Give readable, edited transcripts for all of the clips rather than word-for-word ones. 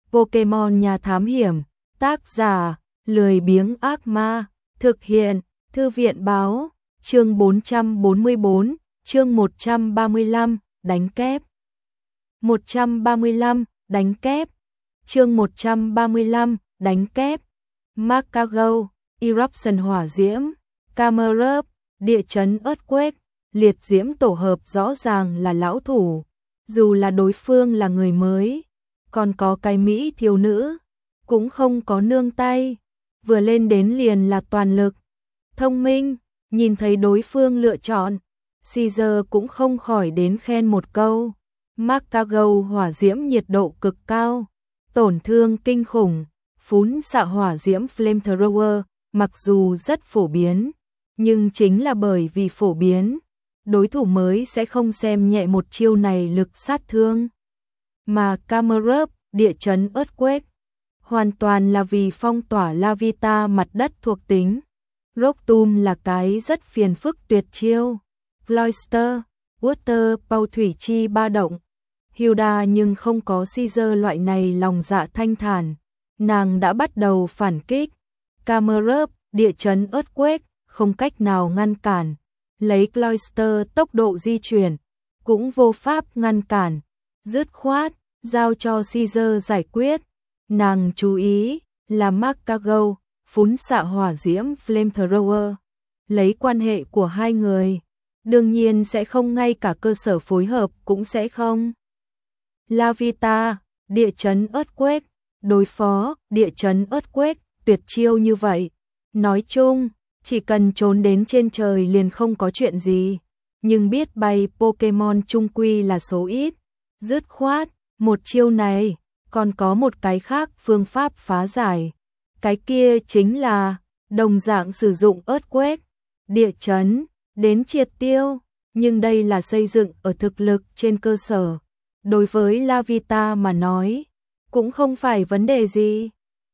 Pokemon Nhà Thám Hiểm, tác giả, lười biếng ác ma, thực hiện, Thư viện báo, chương 444, chương 135, đánh kép. 135, đánh kép. Chương 135, đánh kép. Magcargo, Eruption hỏa diễm, Camerupt, địa chấn earthquake, liệt diễm tổ hợp rõ ràng là lão thủ, dù là đối phương là người mới, còn có cái Mỹ thiếu nữ, cũng không có nương tay, vừa lên đến liền là toàn lực. Thông minh, nhìn thấy đối phương lựa chọn, Caesar cũng không khỏi đến khen một câu. Magcargo hỏa diễm nhiệt độ cực cao, tổn thương kinh khủng, phún xạ hỏa diễm flamethrower, mặc dù rất phổ biến, nhưng chính là bởi vì phổ biến, đối thủ mới sẽ không xem nhẹ một chiêu này lực sát thương. Mà Camerupt, địa chấn earthquake, hoàn toàn là vì phong tỏa Lavita mặt đất thuộc tính. Rocktomb là cái rất phiền phức tuyệt chiêu. Cloyster, Water, bao thủy chi ba động. Hilda nhưng không có Caesar loại này lòng dạ thanh thản, nàng đã bắt đầu phản kích. Camerupt, địa chấn earthquake, không cách nào ngăn cản. Lấy Cloyster tốc độ di chuyển, cũng vô pháp ngăn cản. Dứt khoát, giao cho Caesar giải quyết. Nàng chú ý là Magcargo, phún xạ hỏa diễm flamethrower. Lấy quan hệ của hai người, đương nhiên sẽ không, ngay cả cơ sở phối hợp cũng sẽ không. Lavita, địa chấn earthquake, đối phó địa chấn earthquake, tuyệt chiêu như vậy. Nói chung, chỉ cần trốn đến trên trời liền không có chuyện gì, nhưng biết bay Pokemon chung quy là số ít. Dứt khoát, một chiêu này, còn có một cái khác phương pháp phá giải. Cái kia chính là, đồng dạng sử dụng earthquake, địa chấn, đến triệt tiêu, nhưng đây là xây dựng ở thực lực trên cơ sở. Đối với Lavita mà nói, cũng không phải vấn đề gì.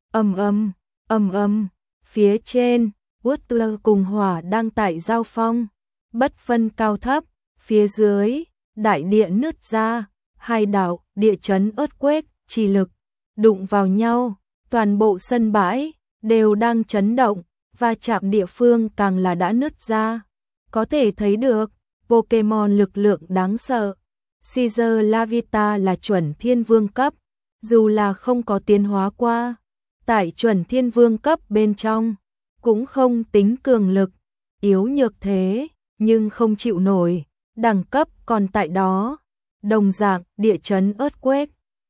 Phía trên, Water cùng hỏa đang tại giao phong, bất phân cao thấp, phía dưới, đại địa nứt ra, hai đảo, địa chấn earthquake, chi lực, đụng vào nhau, toàn bộ sân bãi, đều đang chấn động, và chạm địa phương càng là đã nứt ra. Có thể thấy được, Pokemon lực lượng đáng sợ. Caesar Lavita là chuẩn thiên vương cấp, dù là không có tiến hóa qua, tại chuẩn thiên vương cấp bên trong, cũng không tính cường lực, yếu nhược thế, nhưng không chịu nổi, đẳng cấp còn tại đó. Đồng dạng, địa chấn earthquake,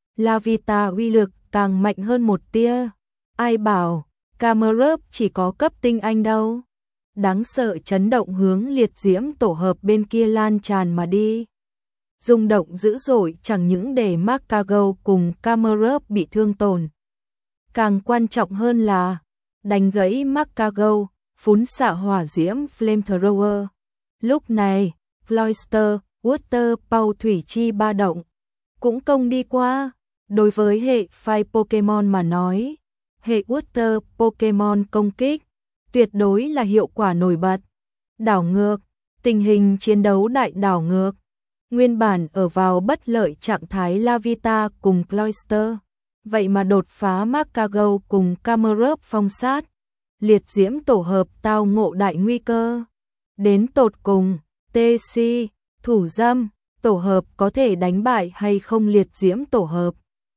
Lavita uy lực càng mạnh hơn một tia. Ai bảo, Camerupt chỉ có cấp tinh anh đâu. Đáng sợ chấn động hướng liệt diễm tổ hợp bên kia lan tràn mà đi. Rung động dữ dội chẳng những để Magcargo cùng Camerupt bị thương tổn. Càng quan trọng hơn là, đánh gãy Magcargo, phún xạ hỏa diễm flamethrower. Lúc này, Cloyster, Water, bao thủy chi ba động, cũng công đi qua. Đối với hệ Fire Pokemon mà nói, hệ Water Pokemon công kích, tuyệt đối là hiệu quả nổi bật. Đảo ngược, tình hình chiến đấu đại đảo ngược. Nguyên bản ở vào bất lợi trạng thái Lavita cùng Cloyster, vậy mà đột phá Magcargo cùng Camerupt phong sát. Liệt diễm tổ hợp tao ngộ đại nguy cơ. Đến tột cùng, TC, thủ dâm, tổ hợp có thể đánh bại hay không liệt diễm tổ hợp?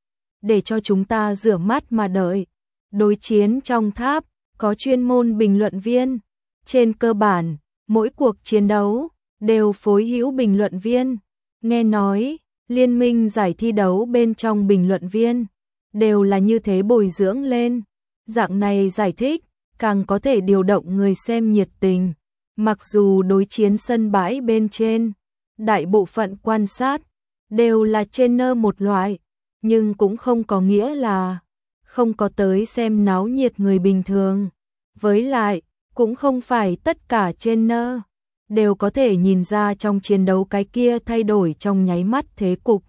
Để cho chúng ta rửa mắt mà đợi. Đối chiến trong tháp, có chuyên môn bình luận viên. Trên cơ bản, mỗi cuộc chiến đấu, đều phối hữu bình luận viên. Nghe nói, liên minh giải thi đấu bên trong bình luận viên, đều là như thế bồi dưỡng lên. Dạng này giải thích, càng có thể điều động người xem nhiệt tình. Mặc dù đối chiến sân bãi bên trên, đại bộ phận quan sát, đều là trainer một loại, nhưng cũng không có nghĩa là không có tới xem náo nhiệt người bình thường. Với lại, cũng không phải tất cả trainer đều có thể nhìn ra trong chiến đấu cái kia thay đổi trong nháy mắt thế cục.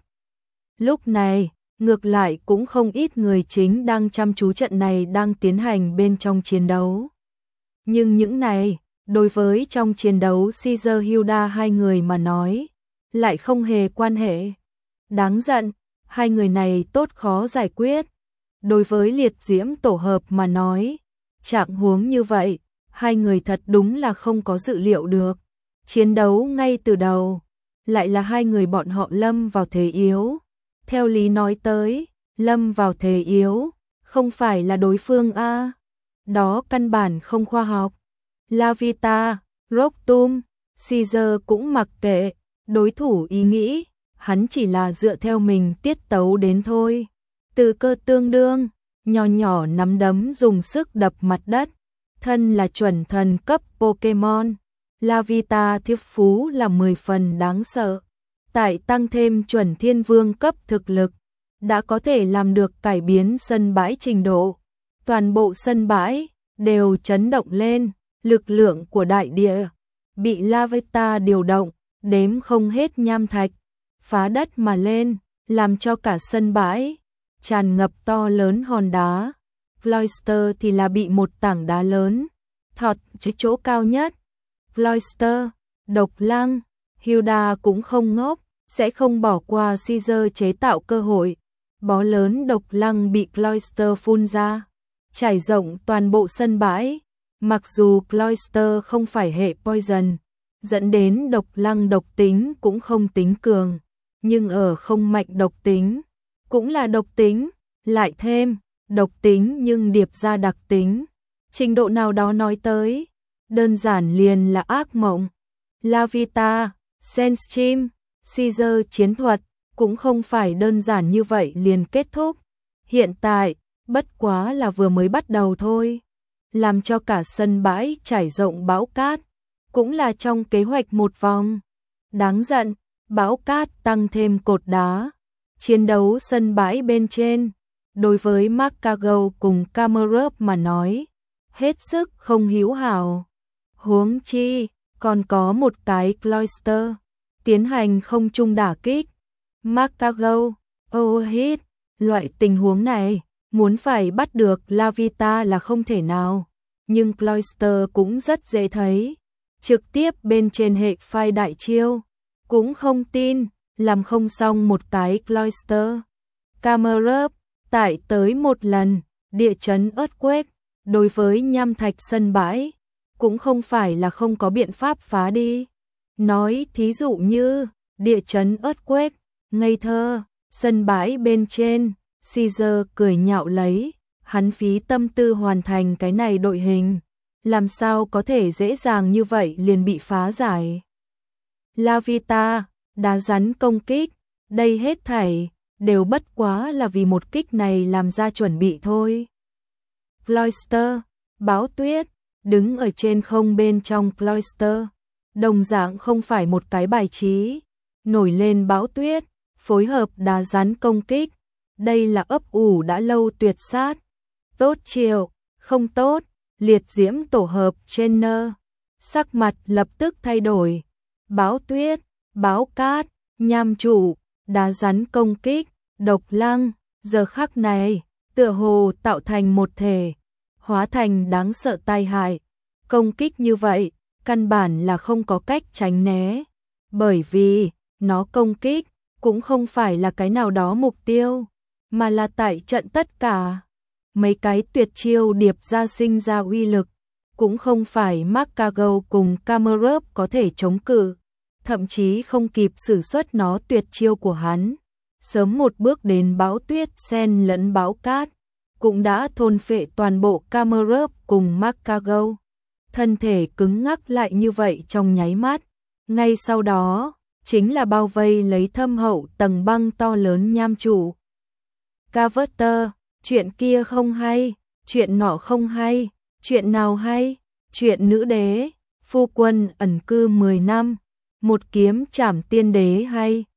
Lúc này, ngược lại cũng không ít người chính đang chăm chú trận này đang tiến hành bên trong chiến đấu. Nhưng những này, đối với trong chiến đấu Caesar Hilda hai người mà nói, lại không hề quan hệ. Đáng giận, hai người này tốt khó giải quyết. Đối với liệt diễm tổ hợp mà nói, trạng huống như vậy, hai người thật đúng là không có dự liệu được. Chiến đấu ngay từ đầu, lại là hai người bọn họ lâm vào thế yếu. Theo lý nói tới, lâm vào thế yếu, không phải là đối phương a. Đó căn bản không khoa học. Lavita, Roktum, Caesar cũng mặc kệ, đối thủ ý nghĩ, hắn chỉ là dựa theo mình tiết tấu đến thôi. Từ cơ tương đương, nhỏ nhỏ nắm đấm dùng sức đập mặt đất, thân là chuẩn thần cấp Pokemon. Lavita thiếp phú là 10 phần đáng sợ. Tại tăng thêm chuẩn thiên vương cấp thực lực, đã có thể làm được cải biến sân bãi trình độ. Toàn bộ sân bãi đều chấn động lên, lực lượng của đại địa bị Lavita điều động, đếm không hết nham thạch, phá đất mà lên, làm cho cả sân bãi tràn ngập to lớn hòn đá. Cloyster thì là bị một tảng đá lớn thọt tới chỗ cao nhất. Cloyster, Độc Lăng, Hilda cũng không ngốc, sẽ không bỏ qua Caesar chế tạo cơ hội. Bó lớn độc lăng bị Cloyster phun ra, trải rộng toàn bộ sân bãi. Mặc dù Cloyster không phải hệ poison, dẫn đến độc lăng độc tính cũng không tính cường, nhưng ở không mạnh độc tính, cũng là độc tính, lại thêm độc tính nhưng điệp ra đặc tính. Trình độ nào đó nói tới, đơn giản liền là ác mộng. Lavita, Sandstream, Caesar chiến thuật cũng không phải đơn giản như vậy liền kết thúc. Hiện tại, bất quá là vừa mới bắt đầu thôi. Làm cho cả sân bãi trải rộng bão cát, cũng là trong kế hoạch một vòng. Đáng giận, bão cát tăng thêm cột đá. Chiến đấu sân bãi bên trên, đối với Macago cùng Camerup mà nói, hết sức không hữu hảo. Huống chi, còn có một cái Cloyster, tiến hành không trung đả kích. Macago, Overhit, loại tình huống này, muốn phải bắt được Lavita là không thể nào. Nhưng Cloyster cũng rất dễ thấy. Trực tiếp bên trên hệ phai đại chiêu, cũng không tin, làm không xong một cái Cloyster. Camerup, tại tới một lần, địa chấn earthquake, đối với nham thạch sân bãi, cũng không phải là không có biện pháp phá đi. Nói thí dụ như, địa chấn earthquake, ngây thơ, sân bãi bên trên, Caesar cười nhạo lấy, hắn phí tâm tư hoàn thành cái này đội hình, làm sao có thể dễ dàng như vậy liền bị phá giải. Lavita, đá rắn công kích, đây hết thảy, đều bất quá là vì một kích này làm ra chuẩn bị thôi. Cloyster, bão tuyết, đứng ở trên không bên trong Cloyster, đồng dạng không phải một cái bài trí, nổi lên bão tuyết, phối hợp đá rắn công kích, đây là ấp ủ đã lâu tuyệt sát. Tốt chiều, không tốt, liệt diễm tổ hợp trainer, sắc mặt lập tức thay đổi. Bão tuyết, bão cát, nham trụ, đá rắn công kích, độc lăng, giờ khắc này, tựa hồ tạo thành một thể, hóa thành đáng sợ tai hại. Công kích như vậy, căn bản là không có cách tránh né, bởi vì, nó công kích, cũng không phải là cái nào đó mục tiêu, mà là tại trận tất cả. Mấy cái tuyệt chiêu điệp ra sinh ra uy lực, cũng không phải Macago cùng Camerup có thể chống cự, thậm chí không kịp sử xuất nó tuyệt chiêu của hắn. Sớm một bước đến bão tuyết xen lẫn bão cát, cũng đã thôn phệ toàn bộ Camerup cùng Macago. Thân thể cứng ngắc lại như vậy trong nháy mắt, ngay sau đó, chính là bao vây lấy thâm hậu tầng băng to lớn nham trụ. Carver, chuyện kia không hay, chuyện nọ không hay, chuyện nào hay, chuyện nữ đế, phu quân ẩn cư 10 năm, một kiếm trảm tiên đế hay,